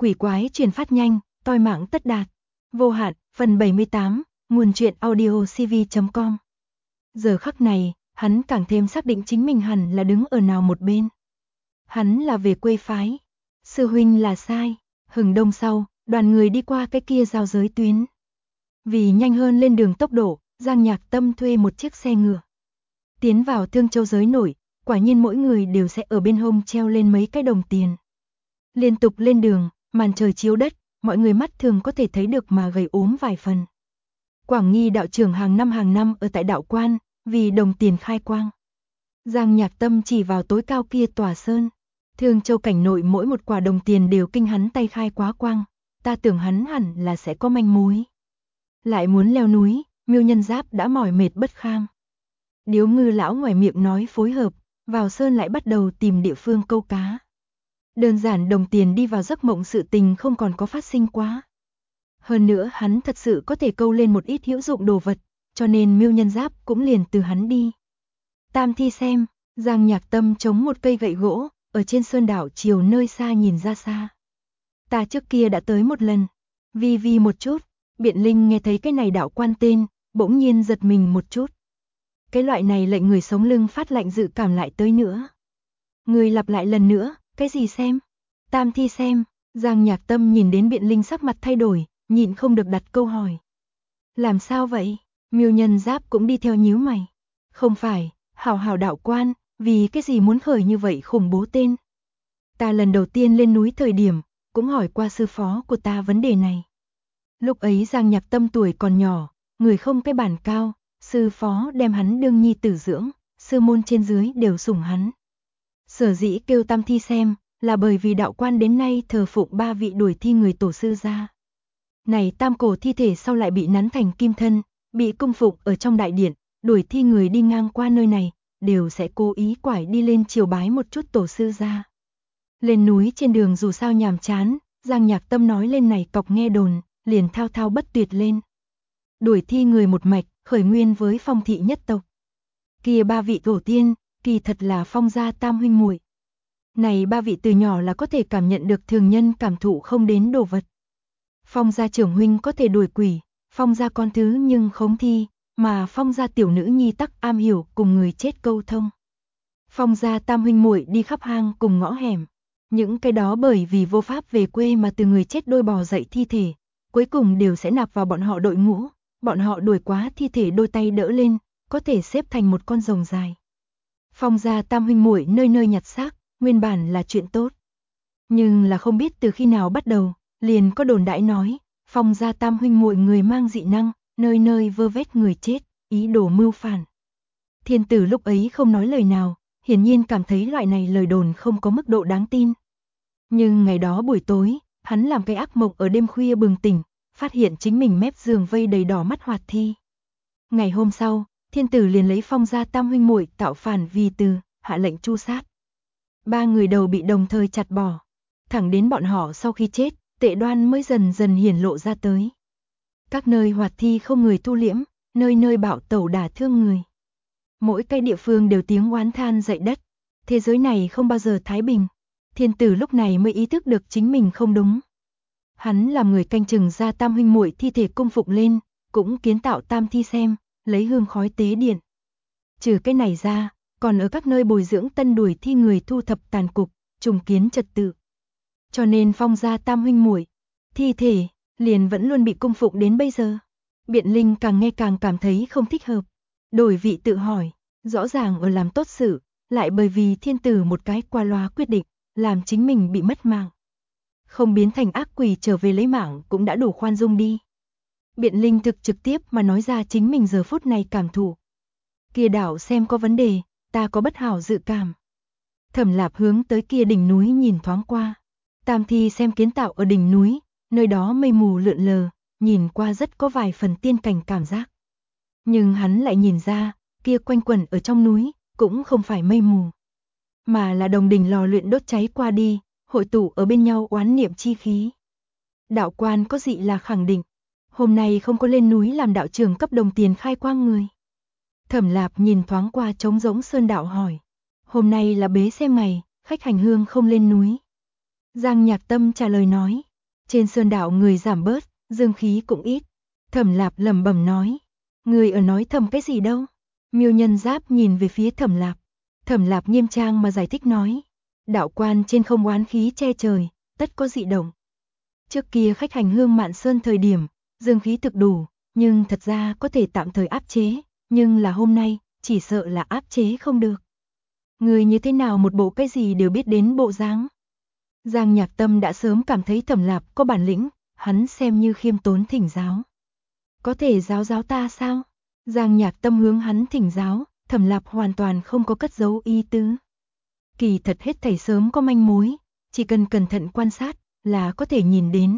quỷ quái truyền phát nhanh, toi mạng tất đạt. Vô hạn, phần 78, nguồn truyện audio cv.com. Giờ khắc này, hắn càng thêm xác định chính mình hẳn là đứng ở nào một bên. Hắn là về quê phái. Sư huynh là sai. Hừng đông sau, đoàn người đi qua cái kia giao giới tuyến. Vì nhanh hơn lên đường tốc độ, Giang Nhạc Tâm thuê một chiếc xe ngựa. Tiến vào Thương Châu giới nổi, quả nhiên mỗi người đều sẽ ở bên hông treo lên mấy cái đồng tiền. Liên tục lên đường, màn trời chiếu đất, mọi người mắt thường có thể thấy được mà gầy ốm vài phần. Quảng Nghi đạo trưởng hàng năm ở tại đạo quan, vì đồng tiền khai quang. Giang Nhạc Tâm chỉ vào tối cao kia tòa sơn. Thương Châu cảnh nội mỗi một quả đồng tiền đều kinh hắn tay khai quá quang, ta tưởng hắn hẳn là sẽ có manh mối. Lại muốn leo núi, Miêu Nhân Giáp đã mỏi mệt bất kham. Điếu Ngư lão ngoài miệng nói phối hợp, vào sơn lại bắt đầu tìm địa phương câu cá. Đơn giản đồng tiền đi vào giấc mộng sự tình không còn có phát sinh quá. Hơn nữa hắn thật sự có thể câu lên một ít hữu dụng đồ vật, cho nên Miêu Nhân Giáp cũng liền từ hắn đi. Tam Thi xem, Giang Nhạc Tâm chống một cây gậy gỗ, ở trên sơn đảo chiều nơi xa nhìn ra xa. Ta trước kia đã tới một lần, vi một chút, Biện Linh nghe thấy cái này đạo quan tên, bỗng nhiên giật mình một chút. Cái loại này lệnh người sống lưng phát lạnh dự cảm lại tới nữa. Người lặp lại lần nữa, cái gì xem? Tam Thi xem, Giang Nhạc Tâm nhìn đến Biện Linh sắc mặt thay đổi, nhịn không được đặt câu hỏi. Làm sao vậy? Miêu Nhân Giáp cũng đi theo nhíu mày. Không phải, hảo đạo quan, vì cái gì muốn khởi như vậy khủng bố tên? Ta lần đầu tiên lên núi thời điểm, cũng hỏi qua sư phó của ta vấn đề này. Lúc ấy Giang Nhạc Tâm tuổi còn nhỏ, người không cái bản cao, sư phó đem hắn đương nhi tử dưỡng, sư môn trên dưới đều sủng hắn. Sở dĩ kêu Tam Thi xem, là bởi vì đạo quan đến nay thờ phụng 3 vị đuổi thi người tổ sư ra. Này tam cổ thi thể sau lại bị nắn thành kim thân, bị cung phụng ở trong đại điện, đuổi thi người đi ngang qua nơi này, đều sẽ cố ý quải đi lên triều bái một chút tổ sư ra. Lên núi trên đường dù sao nhàm chán, Giang Nhạc Tâm nói lên này cọc nghe đồn, liền thao thao bất tuyệt lên. Đuổi thi người một mạch, khởi nguyên với Phong thị nhất tộc. Kia 3 vị tổ tiên, kỳ thật là Phong gia tam huynh muội. Này 3 vị từ nhỏ là có thể cảm nhận được thường nhân cảm thụ không đến đồ vật. Phong gia trưởng huynh có thể đuổi quỷ, Phong gia con thứ nhưng khống thi, mà Phong gia tiểu nữ nhi tắc am hiểu cùng người chết câu thông. Phong gia tam huynh muội đi khắp hang cùng ngõ hẻm, những cái đó bởi vì vô pháp về quê mà từ người chết đôi bò dậy thi thể, cuối cùng đều sẽ nạp vào bọn họ đội ngũ, bọn họ đuổi quá thi thể đôi tay đỡ lên, có thể xếp thành một con rồng dài. Phong gia tam huynh muội nơi nơi nhặt xác, nguyên bản là chuyện tốt. Nhưng là không biết từ khi nào bắt đầu, liền có đồn đãi nói, Phong gia tam huynh muội người mang dị năng, nơi nơi vơ vét người chết, ý đồ mưu phản. Thiên tử lúc ấy không nói lời nào, hiển nhiên cảm thấy loại này lời đồn không có mức độ đáng tin. Nhưng ngày đó buổi tối, hắn làm cái ác mộng ở đêm khuya bừng tỉnh, phát hiện chính mình mép giường vây đầy đỏ mắt hoạt thi. Ngày hôm sau, thiên tử liền lấy Phong gia tam huynh muội tạo phản vì từ, hạ lệnh tru sát. 3 người đầu bị đồng thời chặt bỏ, thẳng đến bọn họ sau khi chết, tệ đoan mới dần dần hiển lộ ra tới. Các nơi hoạt thi không người thu liễm, nơi nơi bạo tẩu đả thương người. Mỗi cái địa phương đều tiếng oán than dậy đất, thế giới này không bao giờ thái bình. Thiên tử lúc này mới ý thức được chính mình không đúng. Hắn làm người canh chừng ra tam huynh muội thi thể cung phụng lên, cũng kiến tạo Tam Thi xem, lấy hương khói tế điện. Trừ cái này ra, còn ở các nơi bồi dưỡng tân đuổi thi người thu thập tàn cục, trùng kiến trật tự. Cho nên Phong gia tam huynh muội thi thể liền vẫn luôn bị cung phụng đến bây giờ. Biện Linh càng nghe càng cảm thấy không thích hợp, đổi vị tự hỏi, rõ ràng ở làm tốt sự, lại bởi vì thiên tử một cái qua loa quyết định, làm chính mình bị mất mạng. Không biến thành ác quỷ trở về lấy mạng cũng đã đủ khoan dung đi. Biện Linh thực trực tiếp mà nói ra chính mình giờ phút này cảm thụ. Kia đảo xem có vấn đề, ta có bất hảo dự cảm. Thẩm Lạp hướng tới kia đỉnh núi nhìn thoáng qua. Tam Thi xem kiến tạo ở đỉnh núi, nơi đó mây mù lượn lờ, nhìn qua rất có vài phần tiên cảnh cảm giác. Nhưng hắn lại nhìn ra, kia quanh quẩn ở trong núi, cũng không phải mây mù, mà là đồng đình lò luyện đốt cháy qua đi, hội tụ ở bên nhau oán niệm chi khí. Đạo quan có dị là khẳng định, hôm nay không có lên núi làm đạo trưởng cấp đồng tiền khai quang người. Thẩm Lạp nhìn thoáng qua trống rỗng sơn đạo hỏi, hôm nay là bế xem ngày, khách hành hương không lên núi. Giang Nhạc Tâm trả lời nói, Trên sơn đạo người giảm bớt, dương khí cũng ít. Thẩm Lạp lẩm bẩm nói, người ở nói thầm cái gì đâu? Miêu Nhân Giáp nhìn về phía Thẩm Lạp. Thẩm Lạp nghiêm trang mà giải thích nói, đạo quan trên không oán khí che trời, tất có dị động. Trước kia khách hành hương Mạn Sơn thời điểm, dương khí thực đủ, nhưng thật ra có thể tạm thời áp chế, nhưng là hôm nay, chỉ sợ là áp chế không được. Người như thế nào một bộ cái gì đều biết đến bộ dáng. Giang Nhạc Tâm đã sớm cảm thấy Thẩm Lạp có bản lĩnh, hắn xem như khiêm tốn thỉnh giáo. Có thể giáo giáo ta sao? Giang Nhạc Tâm hướng hắn thỉnh giáo, Thẩm Lạp hoàn toàn không có cất giấu ý tứ. Kỳ thật hết thảy sớm có manh mối, chỉ cần cẩn thận quan sát là có thể nhìn đến.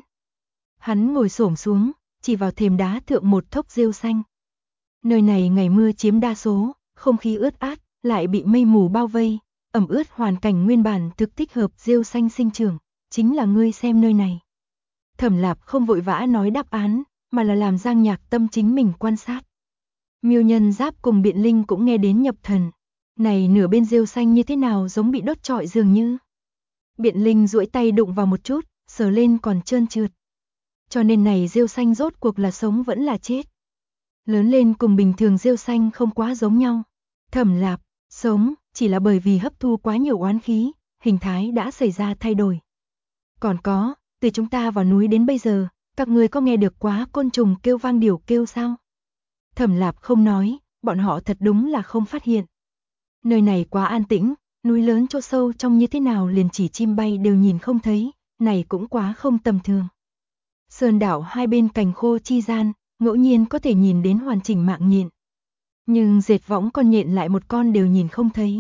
Hắn ngồi xổm xuống, chỉ vào thềm đá thượng một thốc rêu xanh. Nơi này ngày mưa chiếm đa số, không khí ướt át, lại bị mây mù bao vây, ẩm ướt hoàn cảnh nguyên bản thực thích hợp rêu xanh sinh trưởng, chính là ngươi xem nơi này. Thẩm Lạp không vội vã nói đáp án, mà là làm Giang Nhạc Tâm chính mình quan sát. Miêu Nhân Giáp cùng Biện Linh cũng nghe đến nhập thần. Này nửa bên rêu xanh như thế nào giống bị đốt trọi dường như. Biện Linh duỗi tay đụng vào một chút, sờ lên còn trơn trượt. Cho nên này rêu xanh rốt cuộc là sống vẫn là chết. Lớn lên cùng bình thường rêu xanh không quá giống nhau. Thẩm Lạp, sống, chỉ là bởi vì hấp thu quá nhiều oán khí, hình thái đã xảy ra thay đổi. Còn có, từ chúng ta vào núi đến bây giờ, các ngươi có nghe được quá côn trùng kêu vang điểu kêu sao? Thẩm Lạp không nói, bọn họ thật đúng là không phát hiện. Nơi này quá an tĩnh, núi lớn chỗ sâu trong như thế nào liền chỉ chim bay đều nhìn không thấy, này cũng quá không tầm thường. Sơn đảo hai bên cành khô chi gian, ngẫu nhiên có thể nhìn đến hoàn chỉnh mạng nhện. Nhưng dệt võng con nhện lại một con đều nhìn không thấy.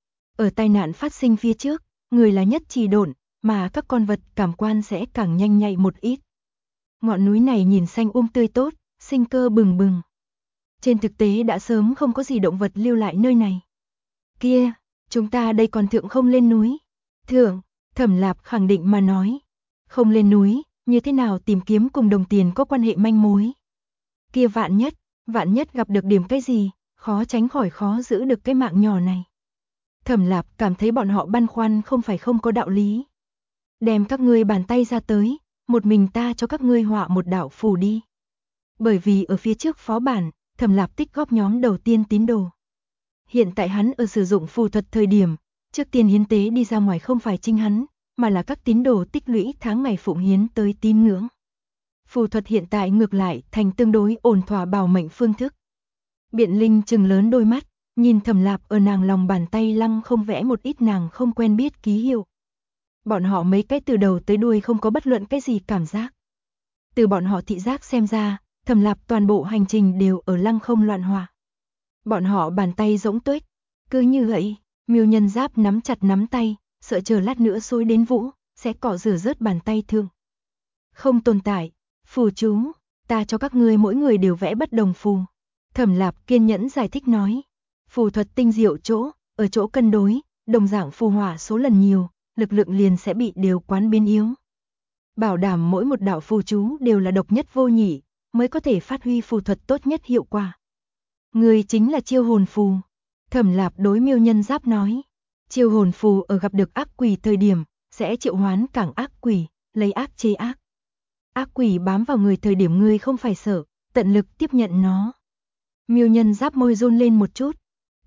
Ở tai nạn phát sinh phía trước, người là nhất trì độn, mà các con vật cảm quan sẽ càng nhanh nhạy một ít. Ngọn núi này nhìn xanh tươi tốt, sinh cơ bừng bừng. Trên thực tế đã sớm không có gì động vật lưu lại nơi này. Kia, chúng ta đây còn thượng không lên núi. Thượng, Thẩm Lạp khẳng định mà nói. Không lên núi, như thế nào tìm kiếm cùng đồng tiền có quan hệ manh mối. Kia vạn nhất gặp được điểm cái gì, khó tránh khỏi khó giữ được cái mạng nhỏ này. Thẩm Lạp cảm thấy bọn họ băn khoăn không phải không có đạo lý. Đem các ngươi bàn tay ra tới, một mình ta cho các ngươi họa một đạo phù đi. Bởi vì ở phía trước phó bản, Thẩm Lạp tích góp nhóm đầu tiên tín đồ. Hiện tại hắn ở sử dụng phù thuật thời điểm, trước tiên hiến tế đi ra ngoài không phải chính hắn, mà là các tín đồ tích lũy tháng ngày phụng hiến tới tín ngưỡng. Phù thuật hiện tại ngược lại thành tương đối ổn thỏa bảo mệnh phương thức. Biện Linh trừng lớn đôi mắt, nhìn Thẩm Lạp ở nàng lòng bàn tay lăng không vẽ một ít nàng không quen biết ký hiệu. Bọn họ mấy cái từ đầu tới đuôi không có bất luận cái gì cảm giác. Từ bọn họ thị giác xem ra, Thẩm Lạp toàn bộ hành trình đều ở lăng không loạn hòa. Bọn họ bàn tay rỗng tuếch, cứ như vậy, Miêu Nhân Giáp nắm chặt nắm tay, sợ chờ lát nữa xối đến vũ, sẽ cọ rửa rớt bàn tay thương. Không tồn tại, phù chú, ta cho các ngươi mỗi người đều vẽ bất đồng phù. Thẩm Lạp kiên nhẫn giải thích nói, phù thuật tinh diệu chỗ, ở chỗ cân đối, đồng dạng phù hỏa số lần nhiều, lực lượng liền sẽ bị điều quán biến yếu. Bảo đảm mỗi một đạo phù chú đều là độc nhất vô nhị, mới có thể phát huy phù thuật tốt nhất hiệu quả. Người chính là chiêu hồn phù. Thẩm Lạp đối Miêu Nhân Giáp nói, chiêu hồn phù ở gặp được ác quỷ thời điểm, sẽ triệu hoán càng ác quỷ, lấy ác chế ác. Ác quỷ bám vào người thời điểm ngươi không phải sợ, tận lực tiếp nhận nó. Miêu Nhân Giáp môi run lên một chút,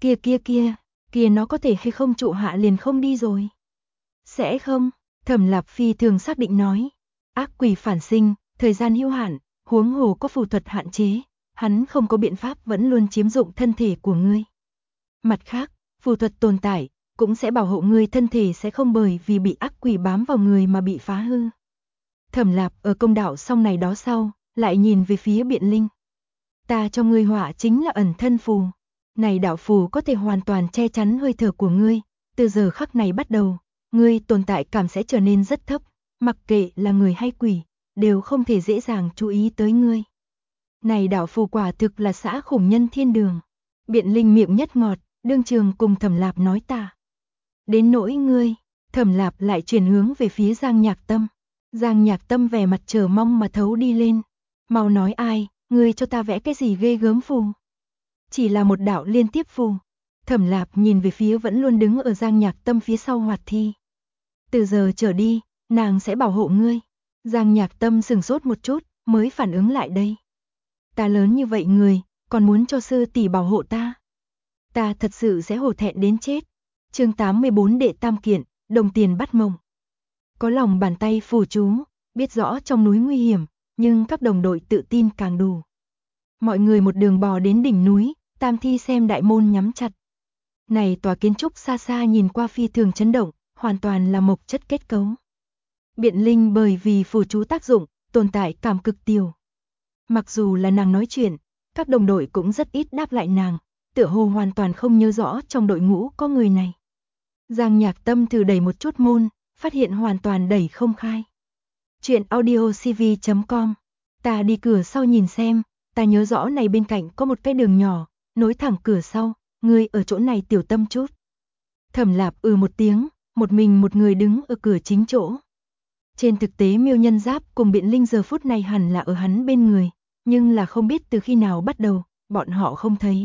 kia nó có thể hay không trụ hạ liền không đi rồi. Sẽ không, Thẩm Lạp phi thường xác định nói, ác quỷ phản sinh, thời gian hữu hạn, huống hồ có phù thuật hạn chế, hắn không có biện pháp vẫn luôn chiếm dụng thân thể của ngươi. Mặt khác, phù thuật tồn tại, cũng sẽ bảo hộ ngươi thân thể sẽ không bởi vì bị ác quỷ bám vào người mà bị phá hư. Thẩm Lạp ở công đạo xong này đó sau, lại nhìn về phía Biện Linh. Ta cho ngươi họa chính là ẩn thân phù. Này đạo phù có thể hoàn toàn che chắn hơi thở của ngươi, từ giờ khắc này bắt đầu, ngươi tồn tại cảm sẽ trở nên rất thấp, mặc kệ là người hay quỷ, đều không thể dễ dàng chú ý tới ngươi. Này đạo phù quả thực là xã khủng nhân thiên đường. Biện Linh miệng nhất ngọt, đương trường cùng Thẩm Lạp nói ta. Đến nỗi ngươi, Thẩm Lạp lại chuyển hướng về phía Giang Nhạc Tâm. Giang Nhạc Tâm vẻ mặt chờ mong mà thấu đi lên. Mau nói ai, ngươi cho ta vẽ cái gì ghê gớm phù. Chỉ là một đạo liên tiếp phù. Thẩm Lạp nhìn về phía vẫn luôn đứng ở Giang Nhạc Tâm phía sau Hoạt Thi. Từ giờ trở đi, nàng sẽ bảo hộ ngươi. Giang Nhạc Tâm sửng sốt một chút, mới phản ứng lại đây. Ta lớn như vậy người, còn muốn cho sư tỷ bảo hộ ta. Ta thật sự sẽ hổ thẹn đến chết. Chương 84 Đệ Tam Kiện, đồng tiền bắt mộng. Có lòng bàn tay phù chú, biết rõ trong núi nguy hiểm, nhưng các đồng đội tự tin càng đủ. Mọi người một đường bò đến đỉnh núi, Tam Thi xem đại môn nhắm chặt. Này tòa kiến trúc xa xa nhìn qua phi thường chấn động, hoàn toàn là mộc chất kết cấu. Biện Linh bởi vì phù chú tác dụng, tồn tại cảm cực tiểu. Mặc dù là nàng nói chuyện, các đồng đội cũng rất ít đáp lại nàng, tựa hồ hoàn toàn không nhớ rõ trong đội ngũ có người này. Giang Nhạc Tâm thử đẩy một chút môn, phát hiện hoàn toàn đẩy không khai. Chuyện audiocv.com. Ta đi cửa sau nhìn xem, ta nhớ rõ này bên cạnh có một cái đường nhỏ, nối thẳng cửa sau, ngươi ở chỗ này tiểu tâm chút. Thẩm Lạp một tiếng, một mình một người đứng ở cửa chính chỗ. Trên thực tế Miêu Nhân Giáp cùng Biện Linh giờ phút này hẳn là ở hắn bên người, nhưng là không biết từ khi nào bắt đầu, bọn họ không thấy.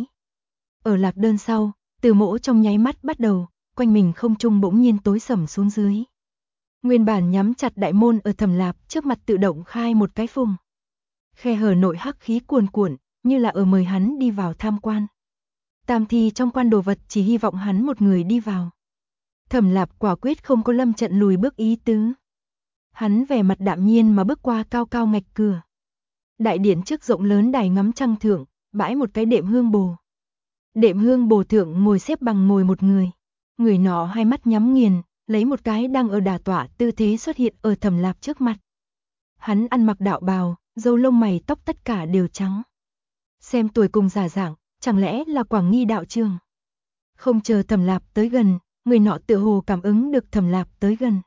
Ở Lạc Đơn sau, Từ Mỗ trong nháy mắt bắt đầu, quanh mình không trung bỗng nhiên tối sầm xuống dưới. Nguyên bản nhắm chặt đại môn ở Thẩm Lạp trước mặt tự động khai một cái phùng. Khe hở nội hắc khí cuồn cuộn, như là ở mời hắn đi vào tham quan. Tam Thi trong quan đồ vật chỉ hy vọng hắn một người đi vào. Thẩm Lạp quả quyết không có lâm trận lùi bước ý tứ. Hắn vẻ mặt đạm nhiên mà bước qua cao cao ngạch cửa. Đại điện trước rộng lớn đài ngắm trăng thượng, bãi một cái đệm hương bồ. Đệm hương bồ thượng ngồi xếp bằng ngồi một người. Người nọ hai mắt nhắm nghiền, lấy một cái đang ở đà tọa tư thế xuất hiện ở Thẩm Lạp trước mặt. Hắn ăn mặc đạo bào, râu lông mày tóc tất cả đều trắng. Xem tuổi cùng giả dạng, chẳng lẽ là Quảng Nghi đạo trường. Không chờ Thẩm Lạp tới gần, người nọ tựa hồ cảm ứng được Thẩm Lạp tới gần.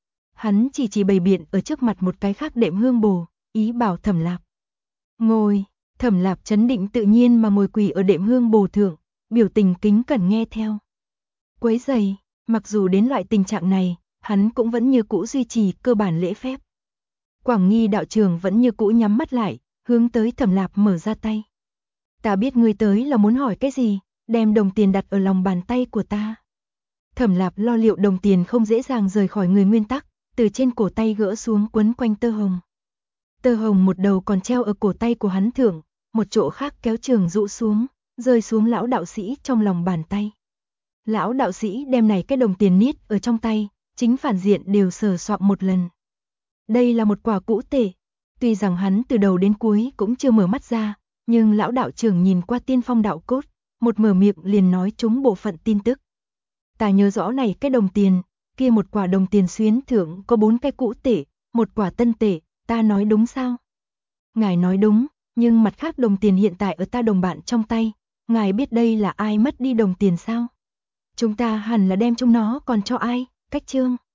Hắn chỉ bày biện ở trước mặt một cái khác đệm hương bồ, ý bảo Thẩm Lạp ngồi. Thẩm Lạp chấn định tự nhiên mà ngồi quỳ ở đệm hương bồ thượng, biểu tình kính cẩn nghe theo. Quấy giày, mặc dù đến loại tình trạng này, hắn cũng vẫn như cũ duy trì cơ bản lễ phép. Quảng Nghi đạo trường vẫn như cũ nhắm mắt lại, hướng tới Thẩm Lạp mở ra tay. Ta biết ngươi tới là muốn hỏi cái gì, đem đồng tiền đặt ở lòng bàn tay của ta. Thẩm Lạp lo liệu đồng tiền không dễ dàng rời khỏi người nguyên tắc, từ trên cổ tay gỡ xuống quấn quanh tơ hồng. Tơ hồng một đầu còn treo ở cổ tay của hắn thượng, một chỗ khác kéo trường rũ xuống, rơi xuống lão đạo sĩ trong lòng bàn tay. Lão đạo sĩ đem này cái đồng tiền niết ở trong tay, chính phản diện đều sờ soạng một lần. Đây là một quả cũ tệ, tuy rằng hắn từ đầu đến cuối cũng chưa mở mắt ra, nhưng lão đạo trưởng nhìn qua tiên phong đạo cốt, một mở miệng liền nói trúng bộ phận tin tức. Ta nhớ rõ này cái đồng tiền, kia một quả đồng tiền xuyến thượng có 4 cái cũ tệ, một quả tân tệ, ta nói đúng sao? Ngài nói đúng, nhưng mặt khác đồng tiền hiện tại ở ta đồng bạn trong tay, ngài biết đây là ai mất đi đồng tiền sao? Chúng ta hẳn là đem chúng nó còn cho ai? Cách chương